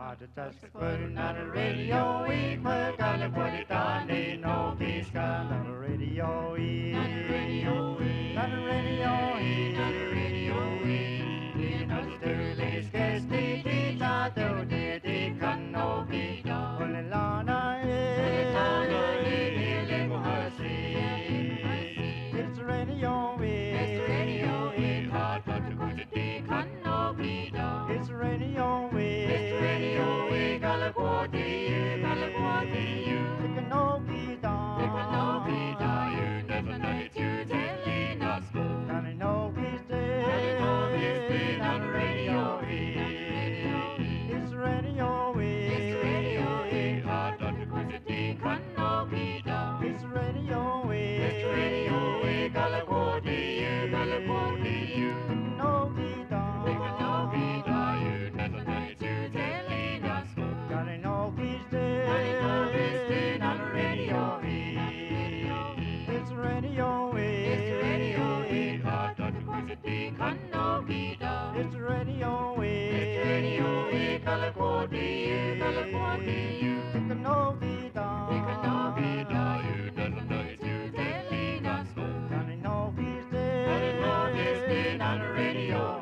Putting on the radio, we put on the put it on, they know he's got on the radio, on the radio, on the radio, on the radio, we know the dirty scarce the not do the can no be done. Only Lana it's the radio, it's the radio, hard but to go to the can no be done. It's the radio, it's the radio, we got a quarter, you, it can no be done. It can no be done, you never know it, you telling us. Can I know he's dead? Can I know he's dead on the radio? It's the radio, it's the radio, hard but to go to the can no be done. It's the radio, it's the radio, we got a quarter, you, got a quarter, you, it can no be done. It can no be done, you never know it, you telling us. Can I know he's dead? Can I know he's dead on the radio? It's the radio, it's the radio, hard but to go to the can no be done. It's the radio, it's the radio, got a quarter, you, got a quarter, you, it can no be done. It can no be done, you never know it, you telling us. Can I know he's dead? Can I know he's dead on the radio?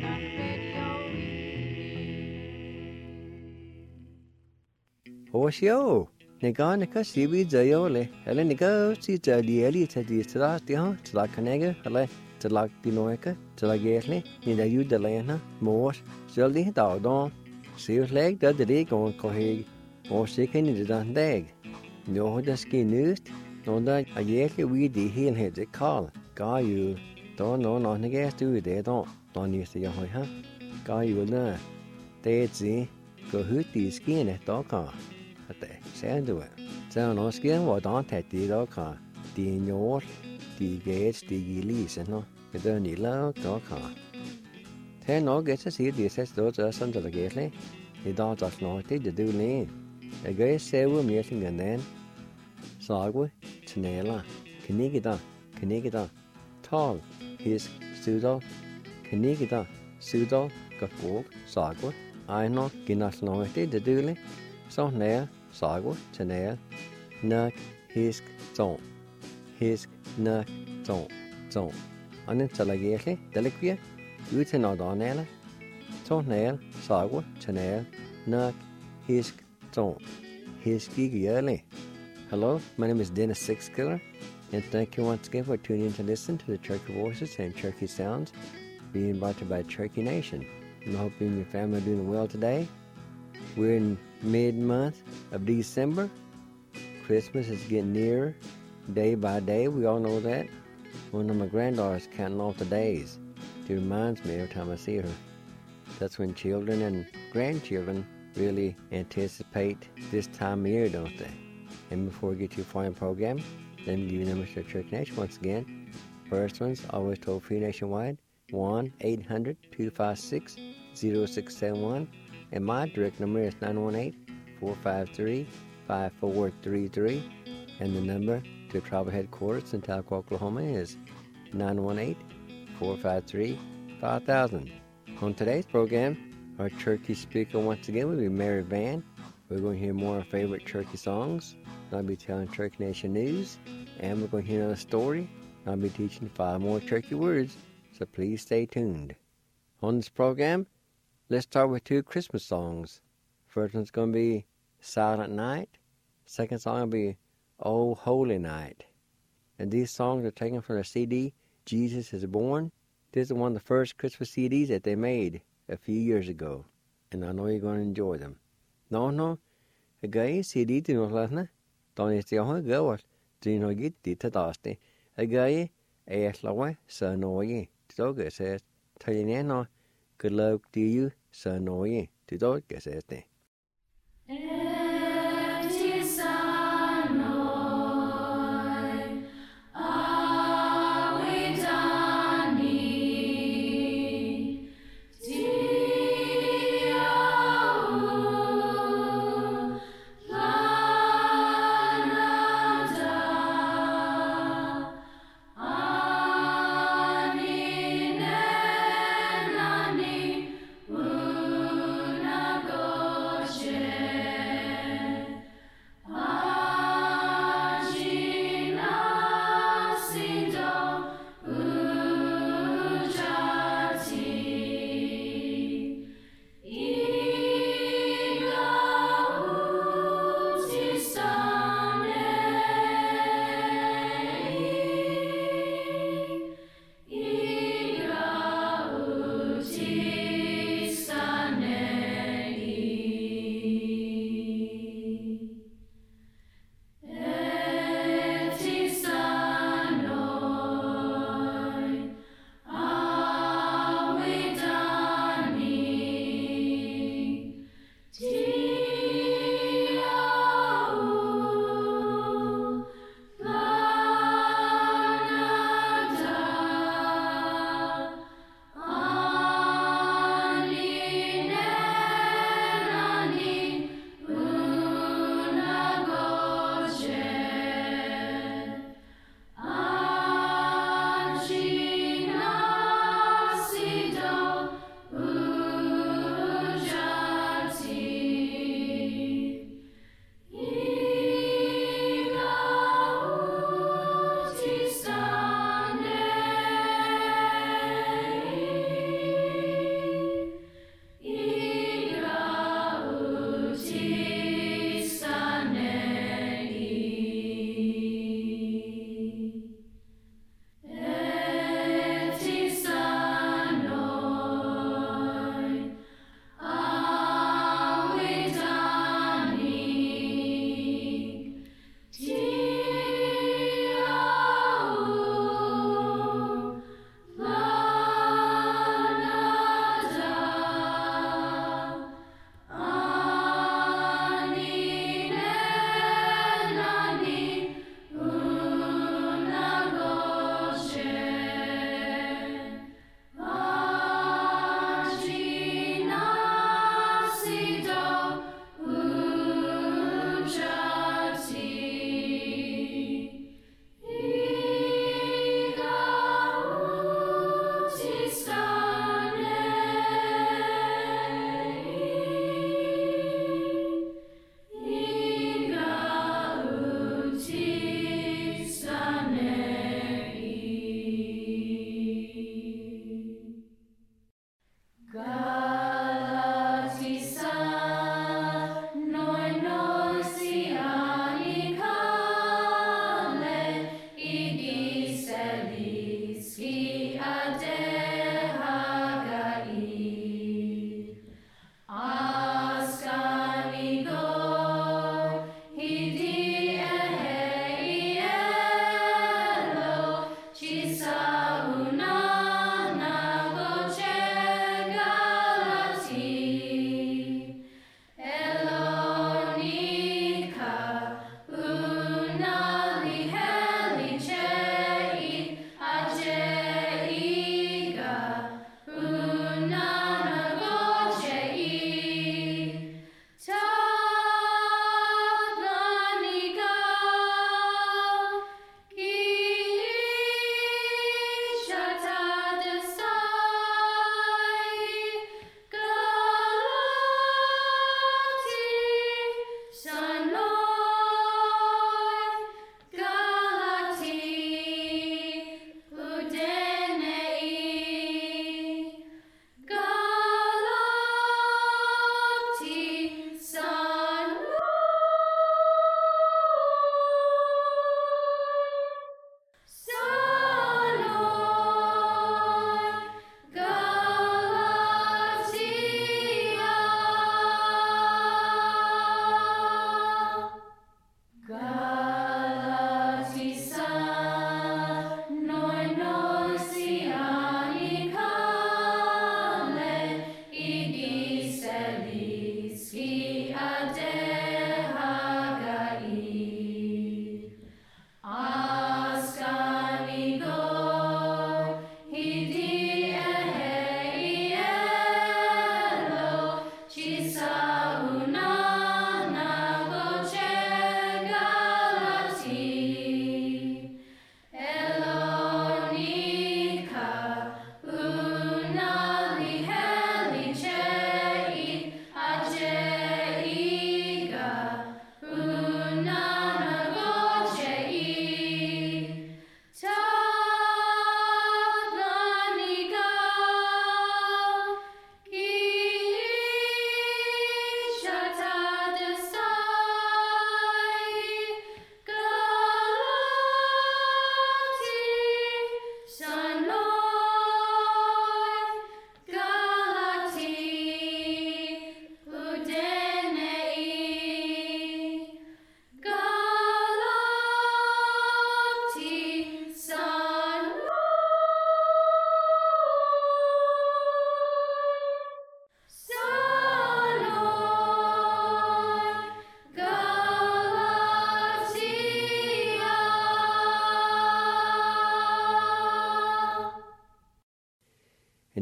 Hoşyo, ne gane ka sibi zayole, hele ne ga si zalieli tadi tra dia tra kanega, hele tra dinoeka, tra gesle, ni da yu de lena, mor, zeldi da don. Sius leg da de gon koheg, o siken ni dan dag. No da ski nust, no da a yeke we di hel het call, ga you, do no no ne gas du de don, don ni se yo ha. Ga you na. De zi, go hut di skin et do ka. At send it. So no skin what on that di do ka. Di nyor, di gates, di gilis no. Ke do ni lo do ka. Thế nó ghé sẽ xí đi sẽ đổ cho sân cho là ghé lấy, thì đó cho nó tí để đưa lên, cái ghé xe vừa miếng sinh gần đến, sao quá, chân này là, cái này đó, tall, his sudo, cái sudo, cái phố, sao quá, ai nó, cái nó tí để đưa lên, sao này, sao quá, chân này, nấc, his, nấc, zong, anh nên cho là ghé lấy, để lấy kia. Uten av danela, tonel, sagwa, chanel, nak, hisk, ton, hiski gyerli. Hello, my name is Dennis Sixkiller, and thank you once again for tuning in to listen to the Cherokee Voices and Cherokee Sounds being brought to you by Cherokee Nation. And I hope you and your family are doing well today. We're in mid-month of December. Christmas is getting nearer, day by day, we all know that. One of my granddaughters counting off the days. It reminds me every time I see her. That's when children and grandchildren really anticipate this time of year, don't they? And before we get to your final program, let me give you the numbers to Cherokee Nation once again. First one's always toll-free nationwide, 1-800-256-0671. And my direct number is 918-453-5433. And the number to tribal headquarters in Tahlequah, Oklahoma is 918-453-5000. On today's program, our Cherokee speaker once again will be Mary Van. We're going to hear more of our favorite Cherokee songs. I'll be telling Cherokee Nation news, and we're going to hear another story. I'll be teaching 5 more Cherokee words, so please stay tuned. On this program, let's start with 2 Christmas songs. First one's going to be Silent Night. Second song will be Oh Holy Night. And these songs are taken from the CD Jesus is Born. This is one of the first Christmas CDs that they made a few years ago, and I know you're going to enjoy them. No, a guy CD to no last don't you see how go do you know get the dusty a guy a slow so no ye to go says tell you no good luck to you so no ye to go says Go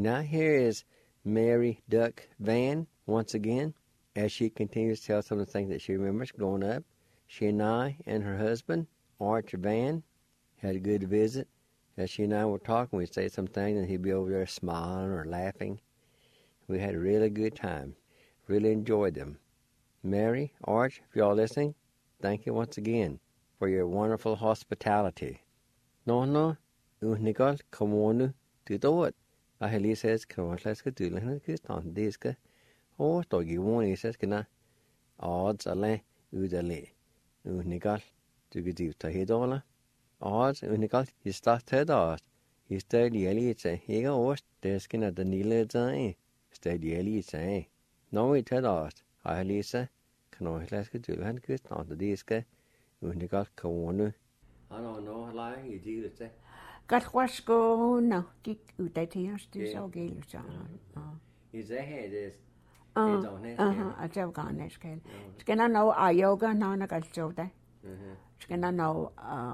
Now here is Mary Duck Van once again, as she continues to tell some of the things that she remembers growing up. She and I and her husband, Arch Van, had a good visit. As she and I were talking, we'd say some things, and he'd be over there smiling or laughing. We had a really good time. Really enjoyed them. Mary, Arch, if y'all listening, thank you once again for your wonderful hospitality. No, Nicole, come on, do it. I had says, come on, let's go do it. Oh, dog, you want, he says, can I? Odds, alle, udale. Nicole, do you do it, dollar? Odds, Nicole, you start to the he stayed yelly, it's a he go, there's skin at the needle, stayed yelly, it's a no, we tell us. I Lisa, can I let's go do it, on the disc, Nicole, come on. I don't know, like you do it. Gat was go no, gik ud af det her, det så gælder så. Is that head is At jeg gerne skal. Skal der nå yoga, når der skal så der. Skal der nå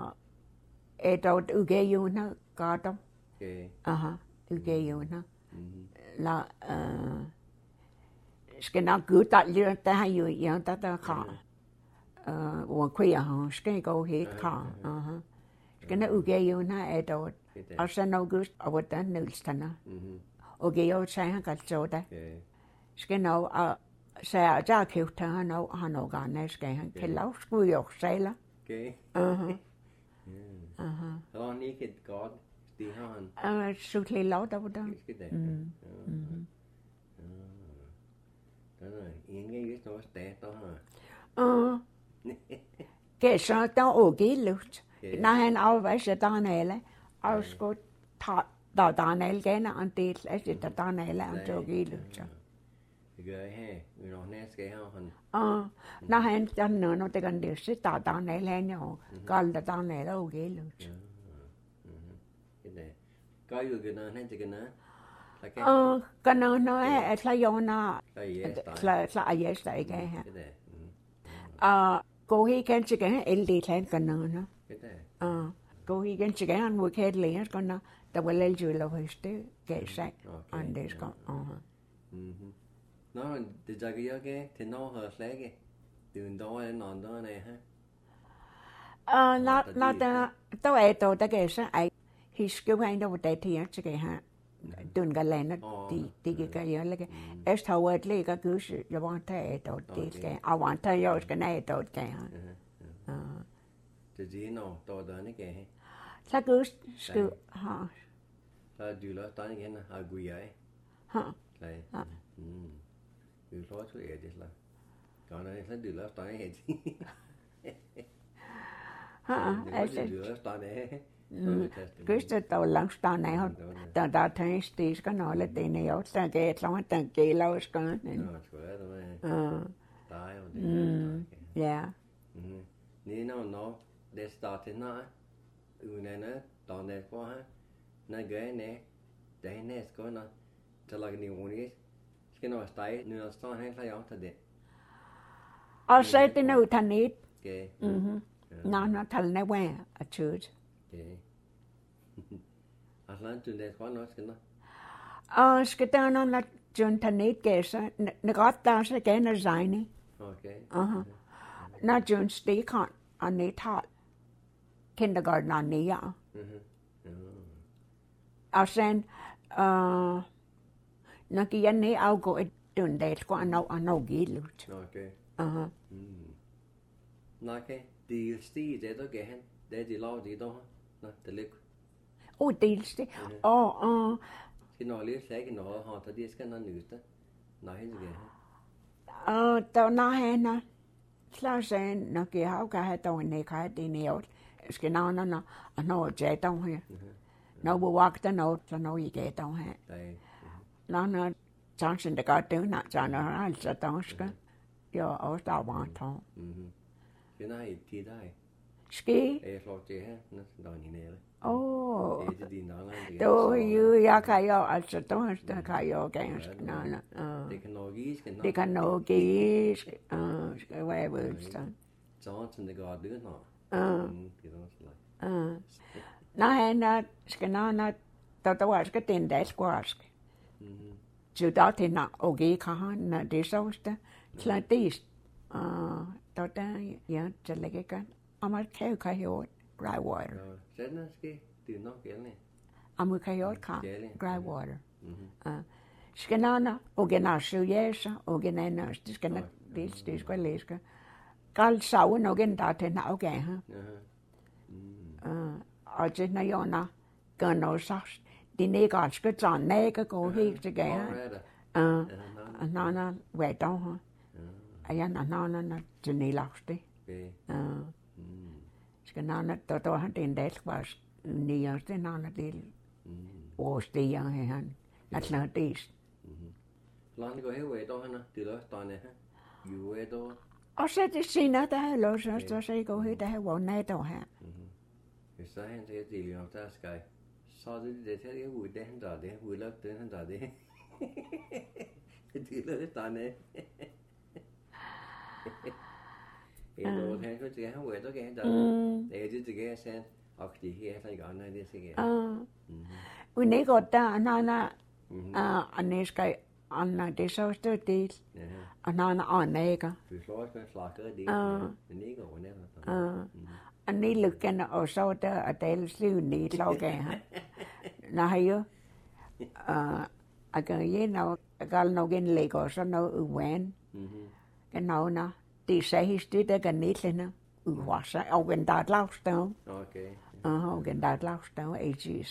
et ugejuna, gato. Ugejuna. La skal der gå der der har jo jeg der kan. Og kvier skal gå helt kan. Skal der ugejuna et år. Og så august og den nulstana. Og jeg sagde han kan så der. Skal nå så jeg købte han og gerne skal han kan lave skulle jo sejle. Okay. How naked God det har han. Så lidt lavt der var der. Ingen just noget stat der har. Kan så der okay luft. Når han afvæser der nale, og skulle ta der nale gerne en del af det der nale og så okay luft. Det gør jeg her. Vi når næste gang han. Når han der når det kan det så der nale han jo. Gal der nale okay luft. Det gør jo gerne han det gerne. Kan nå at la jona. La yes der ikke her. Gå helt kan til gerne elde kan nå. Gå helt kan til gerne må kan lære skal nå. Der var lidt jo lov det gav sig an det skal. Nå, det der gør jeg til når har slæge. Det en dag en anden her. Der er der gav sig ej. Hisker han der var det her til her. Den galene de gik jeg lægge. Est har været lægge gus. Jeg var der et år det skal. Jeg var der jeg skal nej et år det her. Det når der ikke her. Så gus skal ha. Så du lader der igen har gå jeg. Nej. Vi får så er det slag. Kan det så du lader der her. Altså. Du lader der her. Kyllä tämä on langstaan näin, tämä tästä ska nolle teine jo, tämä keetlaman tämän keelauskaan. No, skulle det være. Der jo det. Ja. Niin no, det starter när unena tonne på här. När gärna det näst går när till lag ni onis. Ska nå stay nu står han så jag tar det. Och så det nu tanit. Okej. Nå tal ne var a church. Okay. Atlant du det var nok skal Og skal der nogle juntanet gæser, ne godt der så gerne seine. Okay. Når jun stikon og netal. Kindergarten og nære. Og sen når jeg ned afgå et dundet skal nå gilut. Okay. Okay. Det er stig det der gav han. Det de laver det der. Nå, det ligger. Dels det. Skal nå lige sække noget har der det skal nå nyste. Nej, det gør han. Der når han slagen når jeg har gav der en ikke det nært. Skal når jeg der her. Når vi vagter noget så når jeg gav der her. Når chansen det godt det når så når altså der skal. Jeg også der var tog. Skal I til dig? Ski? Jeg får det her, når ni nede. Det er din anden. Då ju jag kan ju alltså då kan jag ganska Det kan nog gis. Det kan nog gis. Ska vara väl så det går det nå. Det Nej, nej, ska nå då var ska den där skårsk. Chú đó thì nó ở ghế khá nó đi sâu đó là tí đó ta nhớ cho lấy cái con mà khéo khai hiệu dry water Sẽ nó cái từ nó kiểu này mà khai hiệu khá dry water cái nó ở cái nào sưu dễ sao ở cái này nó cái nó tí cái lấy cái cái sau nó cái đó thì nó ok ha ở trên này nó cần nó sao đi này cái chọn này cái cô hi cái nó về đâu ha ai nó trên này lắm đấy cái nó tôi hắn tiền đấy và nhiều thế nó đi ô đi yang hay nó là đi Lan có hiểu về đâu hả từ đó toàn này haอยู่về đâu ở sẽ thì xin nó ta lo sao sẽ có hiểu ta vào này đâu ha cái sao hiện tại thì liệu ta sky sao thì thế cái vui đấy hắn đấy vui lắm tới hắn đấy từ đó toàn này cái đồ thế có chỉ hắn về đó cái hắn để chứ cái sen học gì kia phải gọi này đi cái we need got ta nó anh ấy cái anh này đi sao tới đi anh này cái anh ấy lực cái nó ở sau đó ở đây siêu ní lâu cái ha nó hay á cái gì nó cái nó cái lệ có sao nó quen cái nó đi xe history đó cái ní lên nó hóa sa ở gần Đà Lạt đâu ở gần Đà Lạt đâu ấy chứ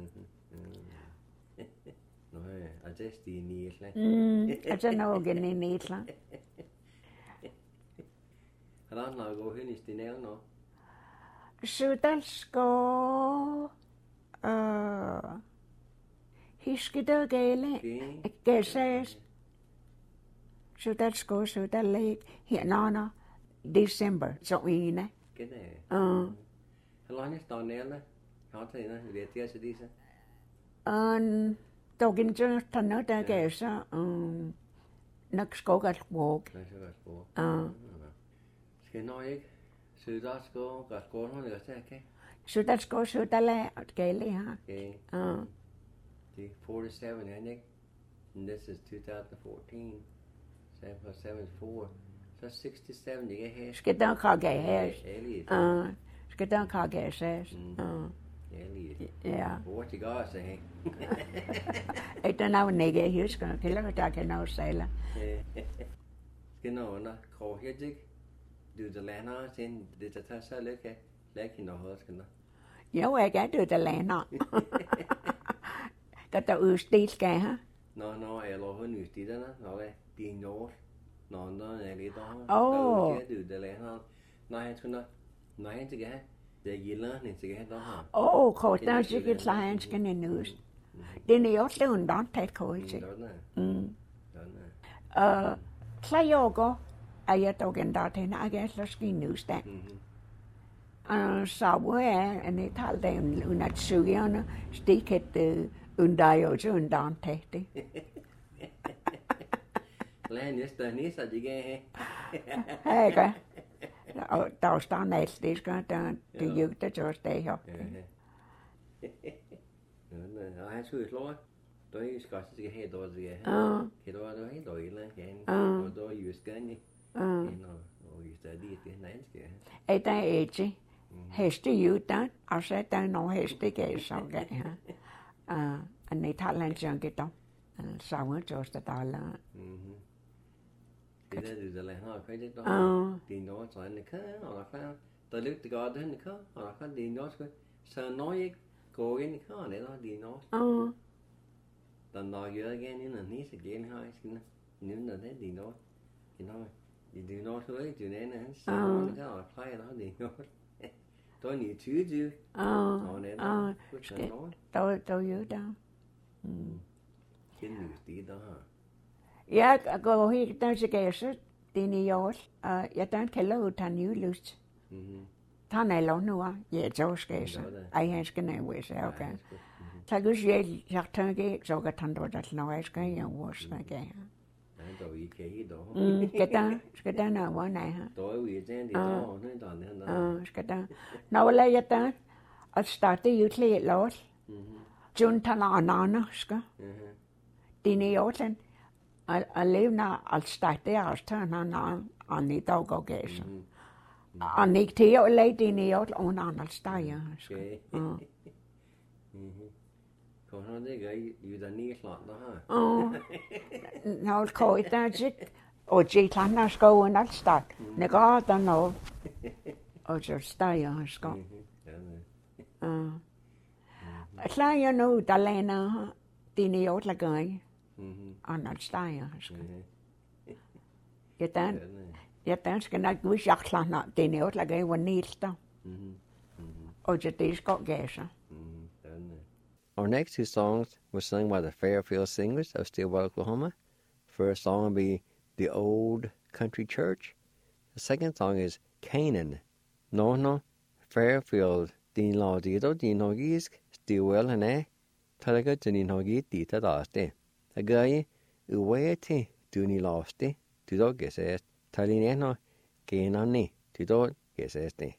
nói ở trên tí ní lên ở trên nó gần ní lên đó nó có hình tí nè nó Sudelsko hiskida gele geses Sudelsko Sudelle hiện nó December so ine cái này lo nhất toàn nè họ thấy nó về tia sẽ đi sao tôi kinh cho thằng nó ta kể sao nó có gạt bộ cái nói Sudelsko gạt cố nó được sao cái Sudelsko Sudelle gele ha the 47 I think and this is 2014 7 plus 7 is 4 so 67 you get here cái đó khó ghé cái đó khó ghé sẽ yeah what you got say ấy ta nào này ghé hiểu cái là ta cái nào sẽ là cái nào nó khó hết chứ từ từ lẽ nó trên từ từ ta sao lấy cái nó hết cái nó nhớ về cái từ từ lẽ nó cái tao đi cái ha nó ai lo hơn người tí đó nó là tiền nhớ nó này đi đó oh từ từ lẽ nó hay nó hay chứ cái để gì lớn thì cái đó hả oh khó ta chỉ cái science cái này nữa đi nhiều lần đón thấy khó chứ sai yoga ai tao cái đó thì nó cái là cái news đấy sau bữa anh ấy thảo đến una suy nó sticket undayo chứ undan thế đi lên nhất tới ní sao chị nghe hay cái tao start này đi cái ta thì dự tới chỗ đây học nó hay suy lo tôi có cái hệ đồ gì cái đồ đó hay đổi lên cái đồ use cái này nó use đi cái này cái ấy ta ấy chứ hết đi dự ta ở sẽ ta nó hết đi cái sao cái ha anh ấy thảo lên trường cái đó sao mới cho ta là cái đó từ lại họ phải biết đó thì nó cho anh cái họ là phải tới lúc thì có đến cái họ là phải đi nó cái sao nói cô cái cái này nó đi nó tận đó giờ cái này là ní sẽ cái hai xin nếu là thế thì nó thì nó đi nó thôi từ này nè sao cái họ phải nó đi nó tôi nghĩ chứ nó này nó tôi nhớ đó cái nữ tí đó ja go hi ta se geise dini jos ja dan kello tan julus tan ei lo nu ja jos geise ai hens gene we se okay ta gus je jartan ge so ga tan do dat no es ge ja was na ge tôi cái đó cái ta na wa nai ha tôi vì thế thì đó nên toàn nên đó cái ta no la ja ta at starte jutli los jun tan na ska Dini Oten, I live now, I'll start there, I'll turn on the dog occasion. On the Tio lady in the old on I'll stay. Okay. Còn hơn thế gái yêu đã ní lọt đó ha. Nó coi ta chích, ở chị thằng nó câu nó start, nó có ta nó, ở chỗ stay ở Scott. Lại nó ta lên nó, đi ní old là cái, on I'll stay ở Scott. Ja, dan skal jeg nok udjagtlande, det er noget, der gav nilster. Og det skal gæse. Our next two songs were sung by the Fairfield Singers of Stillwater, Oklahoma. First song will be The Old Country Church. The second song is Canaan. No, Fairfield, din laudito, din hogisk, Stillwell hane, talaga din hogit dita daste. Agaye, uwete, duni laste, tudo gesest. Talineno que no ni todo que es este.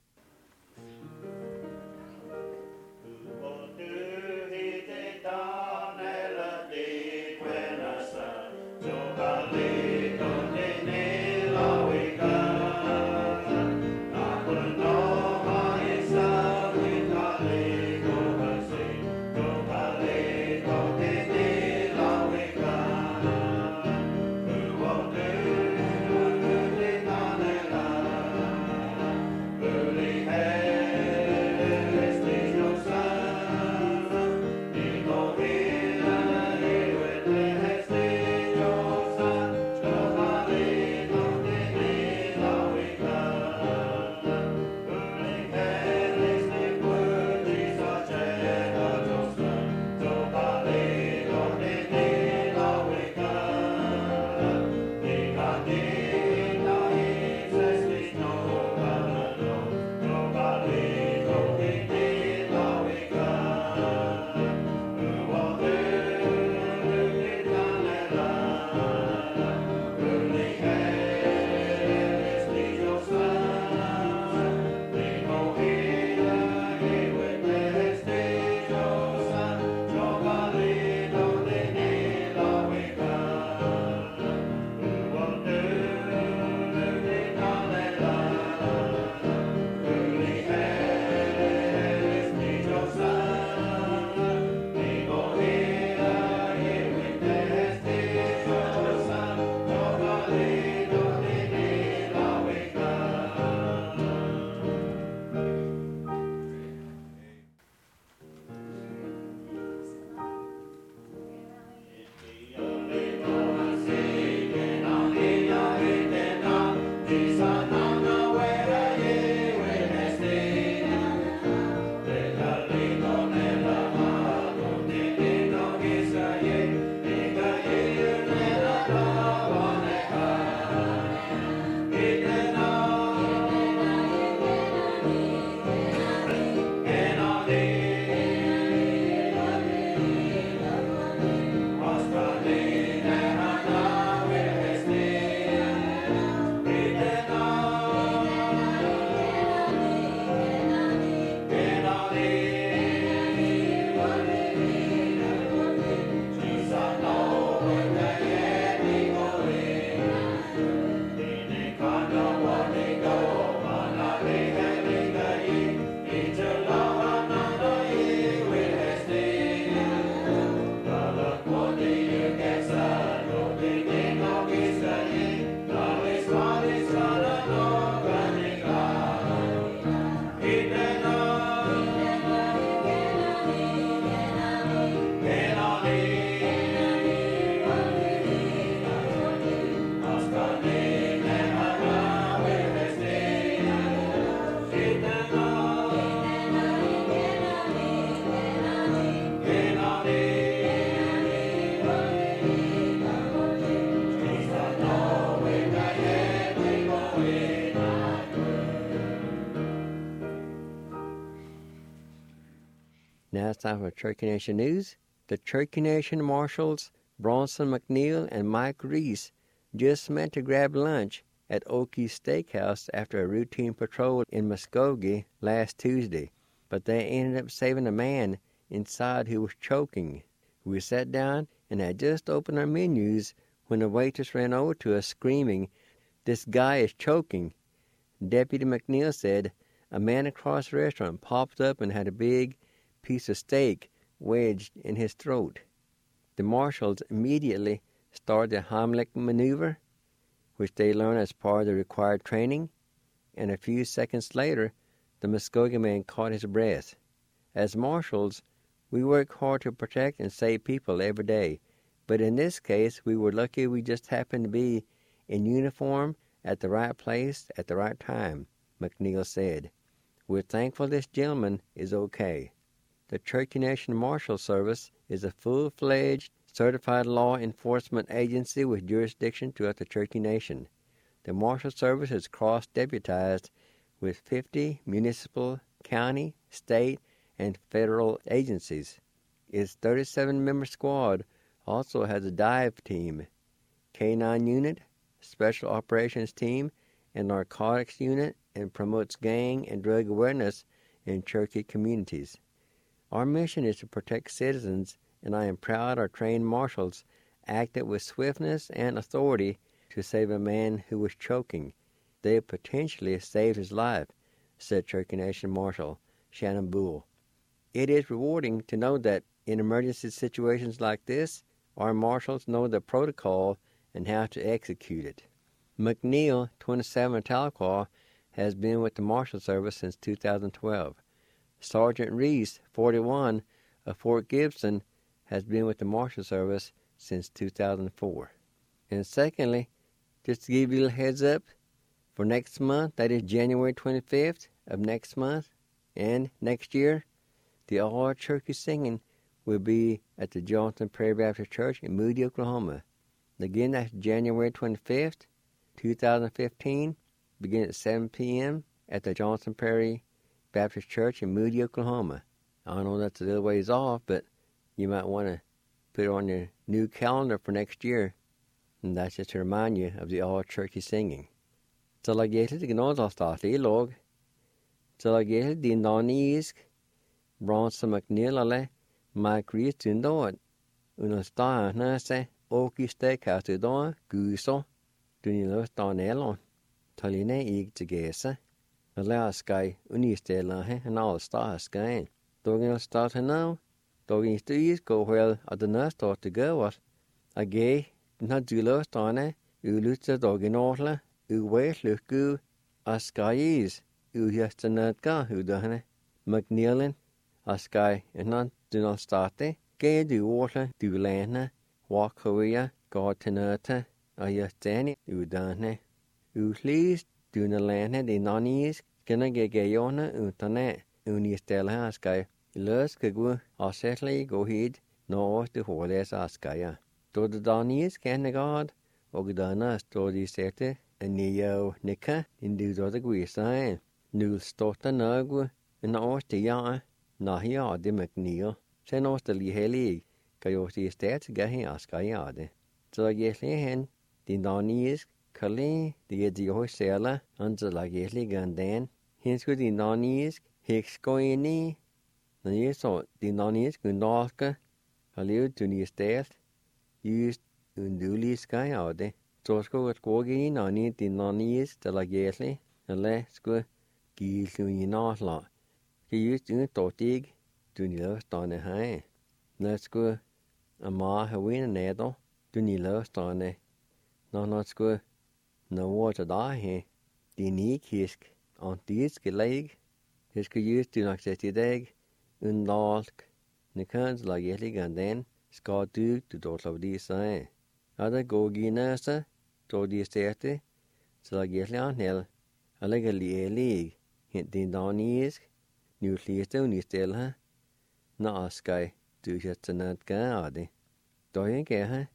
Now it's time for Cherokee Nation News. The Cherokee Nation Marshals, Bronson McNeil and Mike Reese, just met to grab lunch at Oakey's Steakhouse after a routine patrol in Muskogee last Tuesday, but they ended up saving a man inside who was choking. We sat down and had just opened our menus when the waitress ran over to us screaming, "This guy is choking." Deputy McNeil said a man across the restaurant popped up and had a big piece of steak wedged in his throat. The marshals immediately started the Heimlich maneuver, which they learned as part of the required training, and a few seconds later, the Muskogee man caught his breath. As marshals, we work hard to protect and save people every day, but in this case, we were lucky we just happened to be in uniform at the right place at the right time, McNeil said. We're thankful this gentleman is okay. The Cherokee Nation Marshal Service is a full-fledged, certified law enforcement agency with jurisdiction throughout the Cherokee Nation. The Marshal Service is cross-deputized with 50 municipal, county, state, and federal agencies. Its 37-member squad also has a dive team, K-9 unit, special operations team, and narcotics unit, and promotes gang and drug awareness in Cherokee communities. Our mission is to protect citizens, and I am proud our trained marshals acted with swiftness and authority to save a man who was choking. They potentially saved his life, said Cherokee Nation Marshal Shannon Bull. It is rewarding to know that in emergency situations like this, our marshals know the protocol and how to execute it. McNeil, 27 of Tahlequah, has been with the Marshal Service since 2012. Sergeant Reese, 41, of Fort Gibson, has been with the Marshal Service since 2004. And secondly, just to give you a little heads up, for next month, that is January 25th of next month, and next year, the all-Cherokee singing will be at the Johnson Prairie Baptist Church in Moody, Oklahoma. Again, that's January 25th, 2015, beginning at 7 p.m. at the Johnson Prairie Baptist Church in Moody, Oklahoma. I know that's a little ways off, but you might want to put it on your new calendar for next year. And that's just to remind you of the all-Cherokee singing. Så la gjettet til gnådalstatlig låg. Så la gjettet din danisk, Bronson McNeil alle, Mike Reese tundåd, under staherne seg, Oki Steakhouse da, Guso, duniløs Danielon, taline ig til gese, og lær skai unistelahe, en all stah skain. Dogen start now, dogen stuis go well at the nurse start to go what, a gay, not duløs dane, ulutse dogen orle, uweslukku, a skaies, uhjestenetga, udahne, McNeilin, a sky, and not do not start it, gay du orle, du lane, walk Korea, God tenerte, a yestani, udahne, please do na lane, the nonies, gonna get gayona, utane, unistela, a sky, lös kagu, a settley go heed, no the holes a skya. Do the donies can God, Ogdana stodi sete, and neo nika, in do the guisign. Nul stota nagu, and ostia, nahia de McNeil, sen ostali helig, kayosi stats gahi askayade. So I guess hen, the nonies, Kali, the Edio Sela, until la gesli gandan, hence with the nonies, hicks goini, the years of the nonies gundalka, a little to the stats, used unduli sky out there. So go at Gogi, noni, the nonies, the la gesli, and let's go gill to you not lot. He used to totig to the last on the high. Let's go a ma hawin a needle to the last on the no not go. No water daar he, die niet hisk, aan dies geleg, his gejuist toen ik zet die dag, undalk, ne kans la jelig aan den, ska du to dort of die zijn. Ada go ginasa, to die sterte, så la jelig aan hel, allega lig, hint din dan isk, nu sliste unistel ha, na askai, du zet ze net gaade. Doyen ge ha,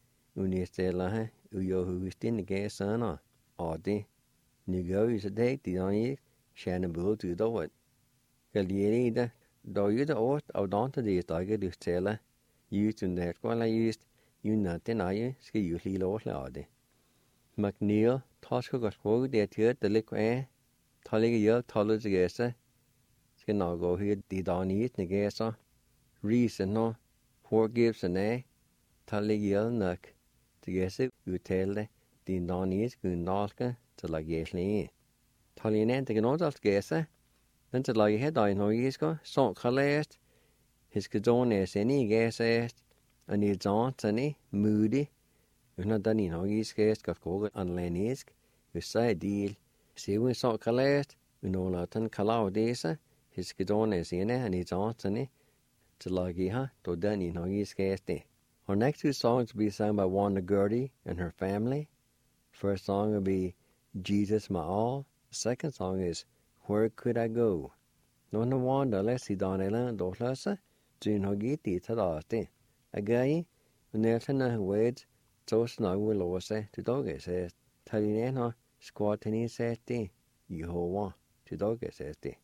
unistel ha, uyo hustin ge sana, adi, nu go is a day die dan ik, Shannon Bull to do it. Galieri da, do you the oath of Dante de Tiger to tell used in that while I used you not deny ski usually low lade. McNeil, Tosco got spoke the tear the liquid, Tolly yell tollers gesa, skin now go here the Don eat negesa, reason no, Fort Gibson Taligil nuk. Tigese utelde din danis gunalke til la gesli. Talinen til gnodalt gese. Den til la head I know yisko, son kalest. His gedone seni gesest. And he jantani, moody. Una dani no yiskest got koga anlenisk. Usai deal. Siwin son kalest. Unolatan kalau desa. His gedone sene and he jantani. Til la giha to dani no yiskesti. Our next two songs will be sung by Wanda Gertie and her family. First song will be Jesus My All. The second song is Where Could I Go? Nona Wanda lesi Donela dohlasa, June Hogiti Tadasti. Again, Nelson Wades, so snug will lose to dogge says, Talinena squatini sesti, Yehovah to dogge sesti.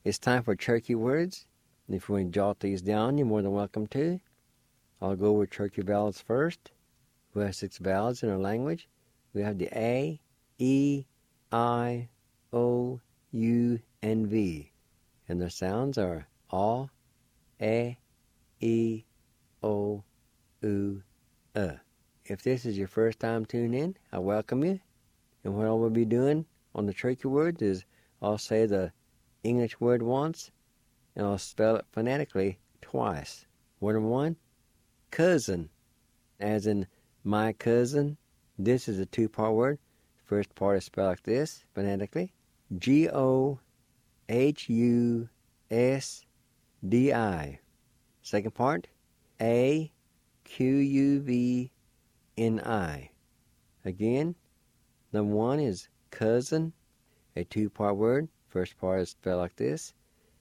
It's time for Cherokee words. If you want to jot these down, you're more than welcome to. I'll go over Cherokee vowels first. We have 6 vowels in our language. We have the A, E, I, O, U, and V. And their sounds are A, E, O, U, If this is your first time tuning in, I welcome you. And what I will be doing on the Cherokee words is I'll say the English word once, and I'll spell it phonetically twice. Word number 1, cousin, as in my cousin. This is a 2-part word. First part is spelled like this, phonetically. G-O-H-U-S-D-I. Second part, A-Q-U-V-N-I. Again, number 1 is cousin, a 2-part word. First part is spelled like this,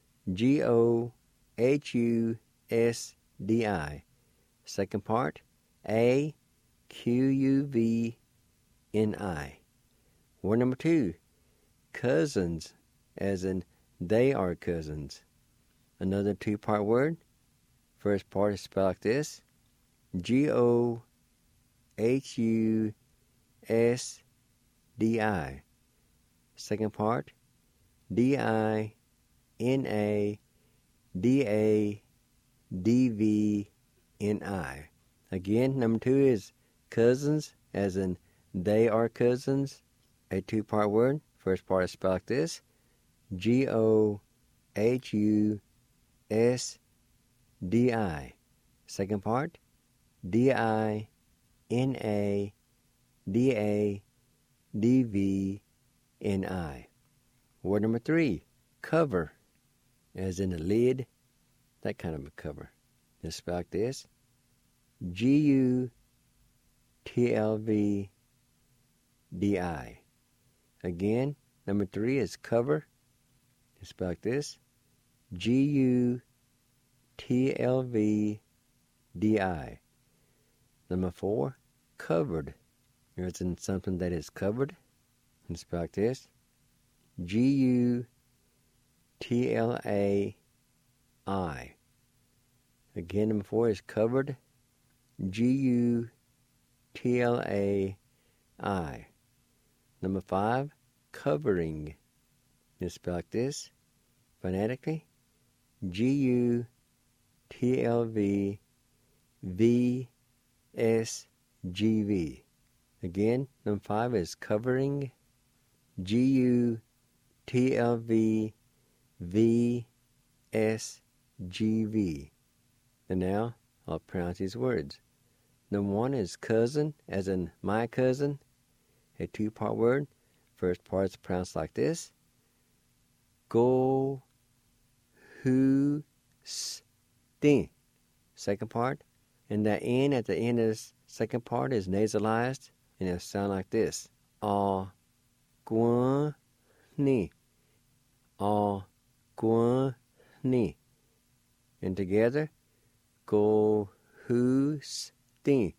G-O-H-U-S-D-I. Second part, A-Q-U-V-N-I. Word number 2, cousins, as in they are cousins. Another 2-part word. First part is spelled like this, G-O-H-U-S-D-I. Second part, D-I-N-A-D-A-D-V-N-I. Again, number 2 is cousins, as in they are cousins. A 2-part word. First part is spelled like this, G-O-H-U-S-D-I. Second part, D-I-N-A-D-A-D-V-N-I. Word number 3, cover, as in a lid, that kind of a cover. It's spelled like this, G-U-T-L-V-D-I. Again, number 3 is cover. It's spelled like this, G-U-T-L-V-D-I. Number 4, covered, as in something that is covered. It's spelled like this, G-U-T-L-A-I. Again, number 4 is covered, G-U-T-L-A-I. Number 5, covering. It's spelled like this, phonetically, G-U-T-L-V-V-S-G-V. Again, number 5 is covering, G-U-T-L-V-V-S-G-V. And now, I'll pronounce these words. Number 1 is cousin, as in my cousin, a 2-part word. First part is pronounced like this, go, who, stin. Second part, and that N at the end of this second part is nasalized, and it'll sound like this, ni. Ni. And together, go, who, stin.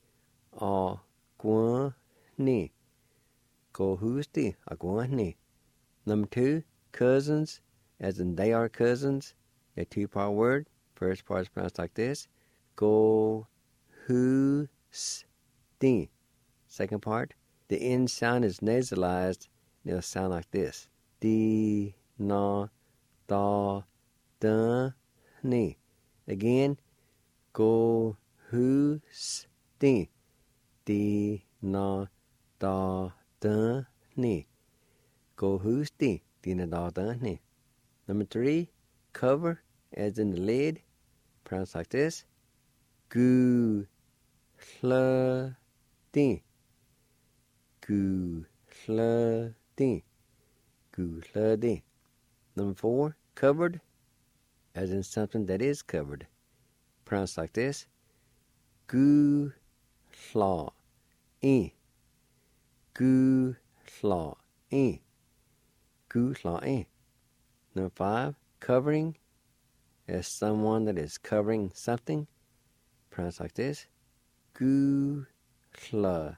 Ni. Go, who, stin. Ni. Number 2, cousins, as in they are cousins, a 2-part word. First part is pronounced like this, go, who, stin. Second part, the N sound is nasalized, and it'll sound like this, di, na, da, da, ni. Again, go, who, stin. Di, na, da, da, ni. Go, who, stin. Di, na, da, da, ni. Number 3, cover, as in the lid, pronounced like this, gu, hla, din. Gu, hla, din. Gu, hla, din. Number 4, covered, as in something that is covered, pronounced like this, gu, hla, in. Gu, hla, in. Gu, hla, in. Number 5, covering, as someone that is covering something, pronounced like this, gu, hla,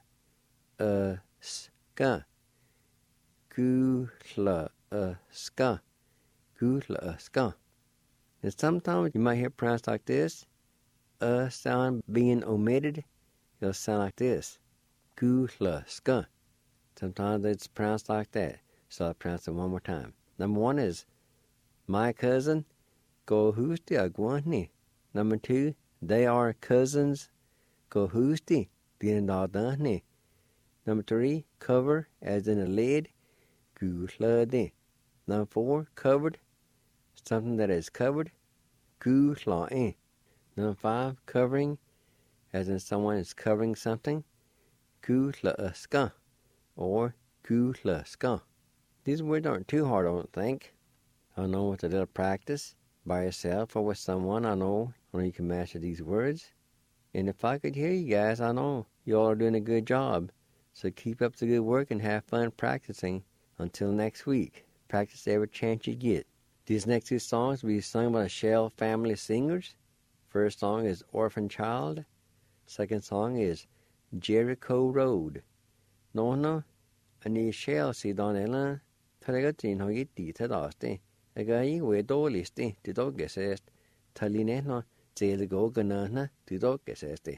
ska. Gu, hla, ska. Gu, Ku la ska. And sometimes you might hear pronounced like this. Sound being omitted. It'll sound like this. Ku la ska. Sometimes it's pronounced like that. So I'll pronounce it one more time. Number one is my cousin. Go husti agwani. Number two, they are cousins. Go husti. Diendadani. Number three, cover as in a lid. Ku la de. Number four, covered. Something that is covered. Ku la e. Number five, covering as in someone is covering something. Ku la ska. Or ku la ska. These words aren't too hard, I don't think. I know with a little practice, by yourself or with someone, I know you can master these words. And if I could hear you guys, I know you all are doing a good job. So keep up the good work and have fun practicing. Until next week, practice every chance you get. These next two songs will be sung by the Shell Family Singers. First song is Orphan Child. Second song is Jericho Road. No, ani Shell si don ela. Tharagatin ho yiti thadaste. Agai we do listi to dog gesest. Taline no zeligo ganana to dog geseste.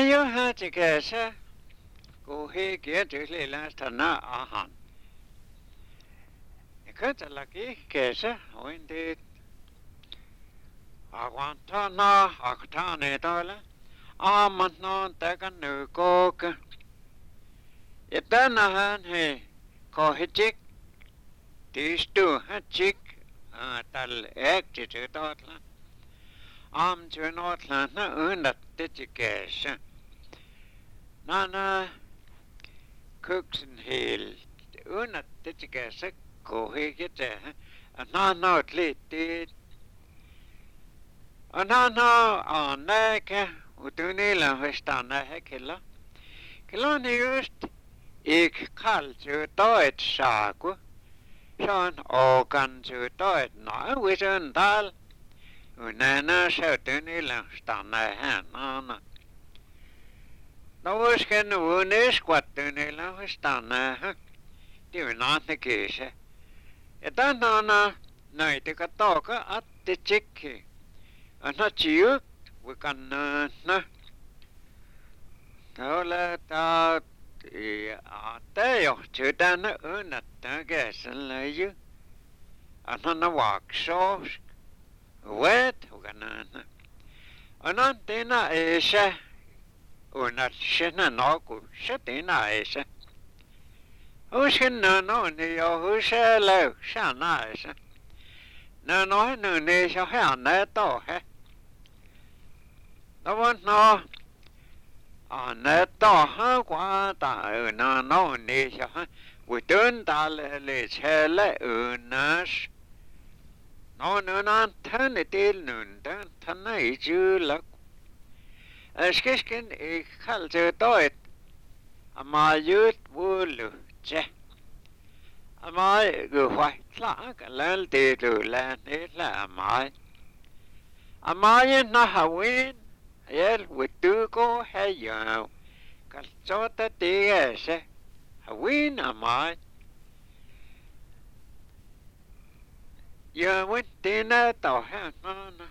jo hati kesä, kun he kietyi lähtänä ahan. Ja katsotaankin kesä, ointeet. Aguantana, aktane toile, aammat noon takan nykooka. Ja tänähän he kohitsik, tiistuu hatsik, tällä äktisyy tootla. Aamtyy nootla, na ynnättitsi kesä. Nana kuksen hiil, ynnättitsi kesä, kohikite, noot liittiit. On näkä, utunilla hoistaan näkellä. Kyllä on just ik kaltsu toit saaku. Se on okansu toit nauisen tal. Unena sautunilla hoistaan nähän aina. No uskon unis kuattunilla hoistaan nähän. Tiunaan nekisä. Ja tänään näitä katoka atti tsikki. Anna tjiut, vikan na. Tuolla taat, ja te johtuu tänne ynnättää kesällä ju. Anna na vaksoos. Vet, vikan na. Anna tina eesä. Unnat sinä noku, se tina eesä. Uskin no niin jo husee löysää naisa. No niin se on hänen tohe. No, anne toha kuata no niin se on. Vitun talle liitselle ynnäs. No on tänne til nynten, tänne ei syylä. Äskesken ei kalse toit. Amma jyt vuolutse. Amma guhvaitla kallalti tullaan elämään. Amma jenna hawin. Jel vittuko hejau. Kaltsota tiese. Hawin amma. Ja vittina tohen nana.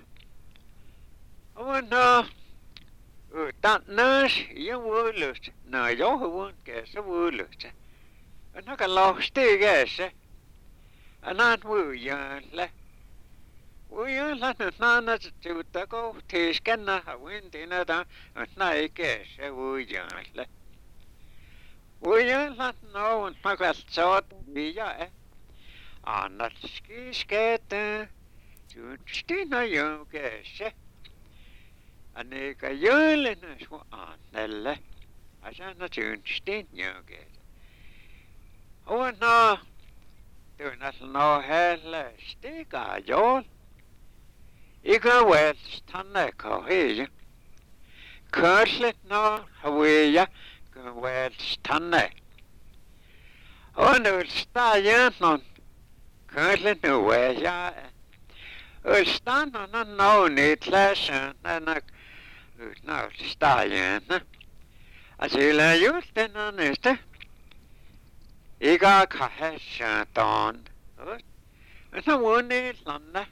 Avana. Tannas ja vuolus. No johon kesä vuolus. Anaka lausti kesä. Anan vuojalle. Vuojalle nyt nana tuutta kohtiiskenna havintina ta. Näin kesä vuojalle. Vuojalle no nakatsot viiä. Annat skisketä. Tunstina jo kesä. Anika jöllenä sua annelle. Asana tunstin jo kesä. No, tunnat no hellästi kajol. Ikä välstanne kohija. Körslet no havia välstanne. On ylstäjän on. Körslet no väjä. Ylstän on no niit läsän. No ylstäjän. Asilla julten on ystä. Iga kahesha ton. Na wuni lanna.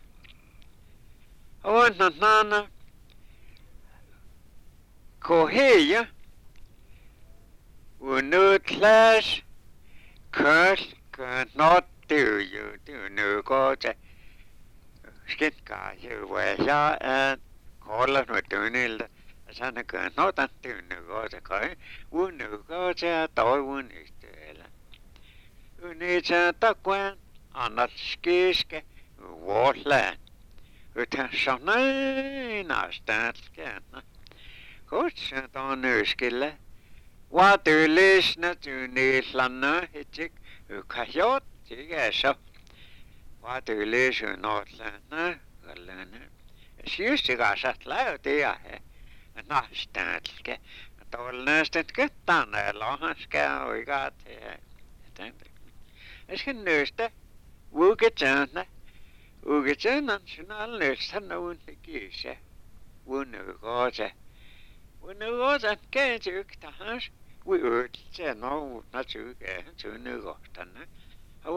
Wana nana. Koheya. Wunu clash. Curse. Not do you do no go to. Skit ka you where ya and call it with doing sana ka not that do no go to kai. Wunu go to toy wunu. Unitsa takwan annat skiske vuotlään. Ythän sanai nastanskena. Kutsut on yskille. Vaatyylisnä tyyniislanna hitsik ykhajot tikäsä. Vaatyylisy nootlanna kallana. Syystikäsät läytiä he. Nastanske. Tolnästet kettanella oikeat he. Äsken nöstä, vuuketsana. Vuuketsana sinä nöstä nuunti kiisä. Vuunnukoota. Vuunnukoota käänsi yktahans. Vuutse nouna tykään sunnukohtana.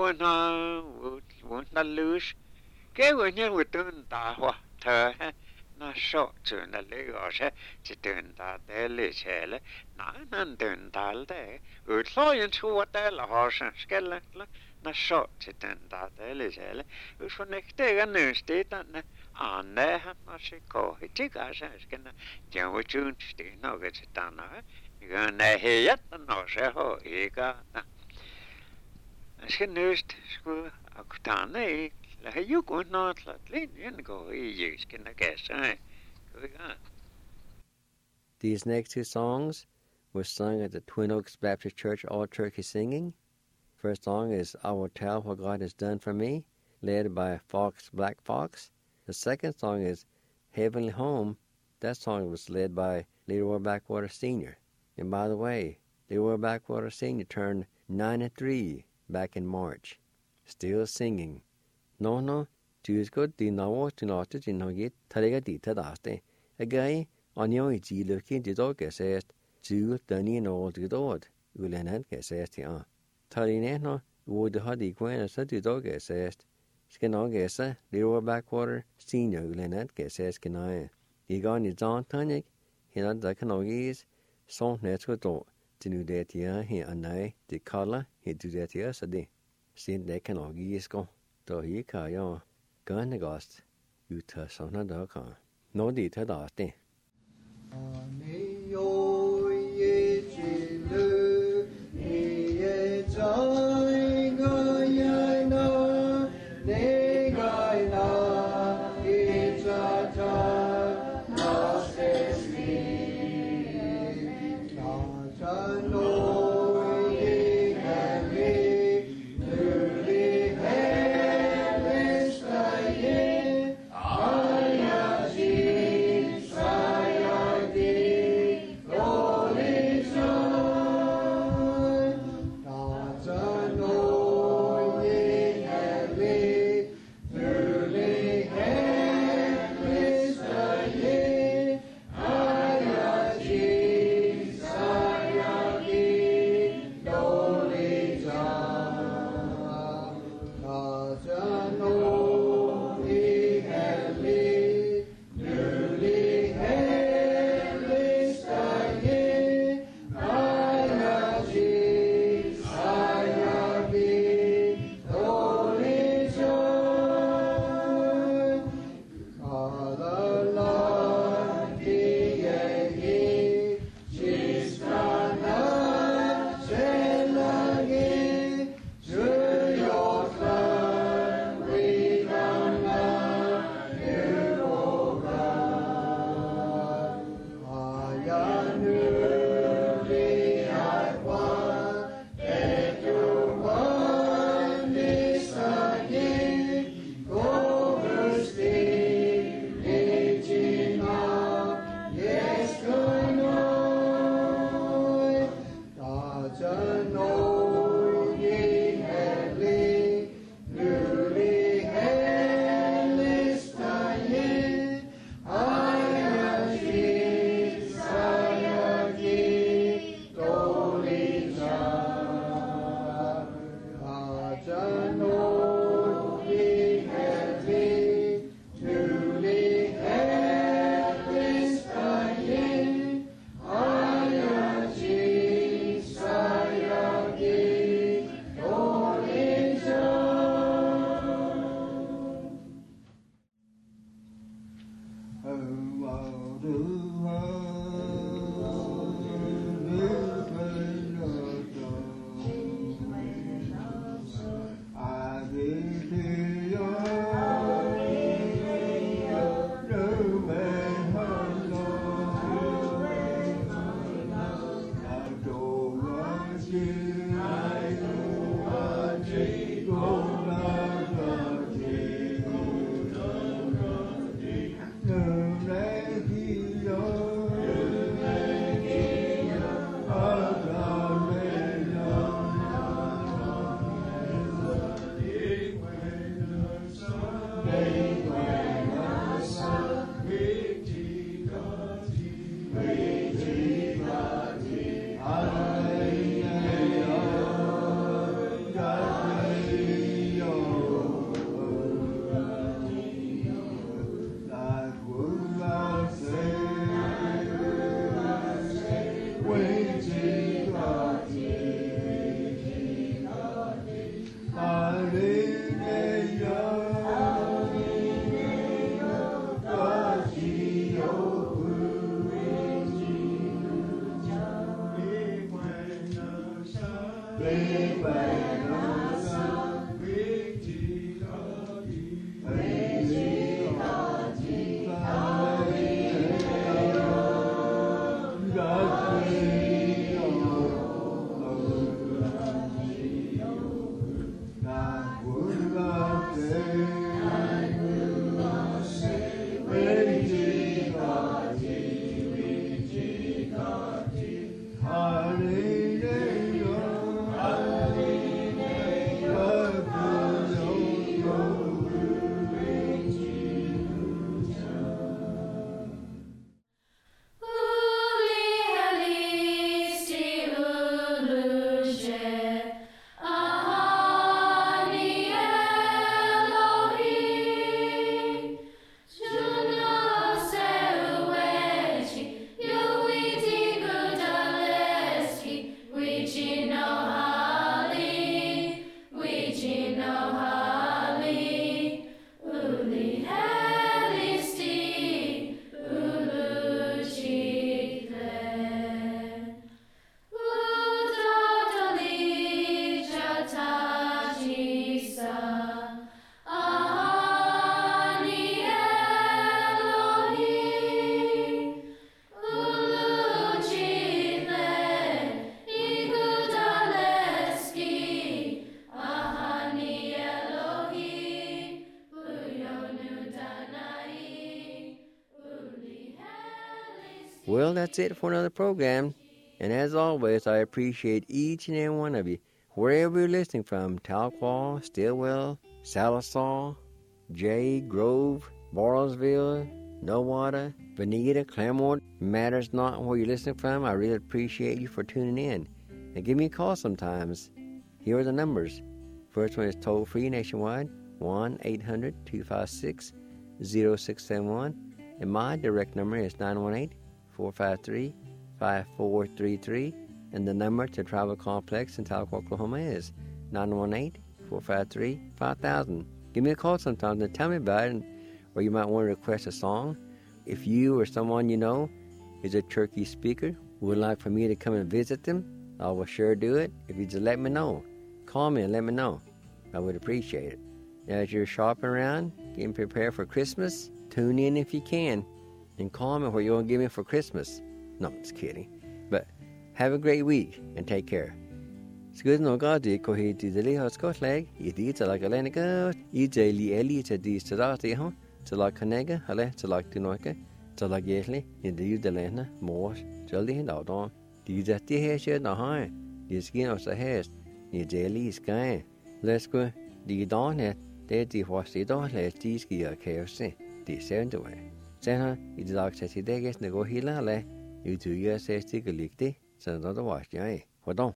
Vuunna lyys. Kävän ja vuutun tahva. Töhä. na so tuna le goshe tunda de le chele na nan tunda de utloyen to what de la hosen skella na so tunda de le chele usonekte ganste tan anne na siko hitika skenna jamu chun ste no get tana gana heyat no se ho ega skenust sku akutane la you go not la lin go you skenna guess These next two songs were sung at the Twin Oaks Baptist Church All Turkey Singing. First song is I Will Tell What God Has Done For Me, led by Black Fox. The second song is Heavenly Home. That song was led by Leroy Backwater Sr. And by the way, Leroy Backwater Sr. turned 93 back in March. Still singing. No, Tuesday, the now to not to know yet, Tariga Dita Daste. A guy on your G looking the dog says, Jew, Dunny and all the dog. Ulenan says, Tarineno would the huddy Gwen as the dog says, Skenogesa, Leroy Backwater Senior Ulenan says, Kenai. He gone his John Tonic, he not the Canogis, Son Netto, to do that here, he and I, the color, he do that here, so they. Sin they Canogis go, though he cayo, gun the ghost, you touch on a dog. No detail daste. Well, that's it for another program. And as always, I appreciate each and every one of you, wherever you're listening from, Tahlequah, Stillwell, Sallisaw, Jay, Grove, Bartlesville, Nowata, Bonita, Claremont. Matters not where you're listening from. I really appreciate you for tuning in. And give me a call sometimes. Here are the numbers. First one is toll-free nationwide, 1-800-256-0671. And my direct number is 918-453-5433, and the number to Travel Complex in Tahlequah, Oklahoma is 918-453-5000. Give me a call sometime and tell me about it, or you might want to request a song. If you or someone you know is a Cherokee speaker, would like for me to come and visit them, I will sure do it if you just let me know. Call me and let me know. I would appreciate it. As you're shopping around, getting prepared for Christmas, tune in if you can. And call me what you want to give me for Christmas. No, I'm just kidding. But have a great week and take care. Skud no gadi ko he di deli has got leg. Idi to like a lenica. Ej li eli to di stadati ho. To like kanega, hale to like tinoke. To like yesli. In the u delena more. Jolly hin out on. Di zati he shed na high. Di skin of the hairs. Ni jelly sky. Let's go. Di don it. They di was the don let di ski a KFC. Di send away. Sen I dag til i dag, når går hele, eller? I 20 år, så stikker ligge det, så når der var jeg. Hvordan?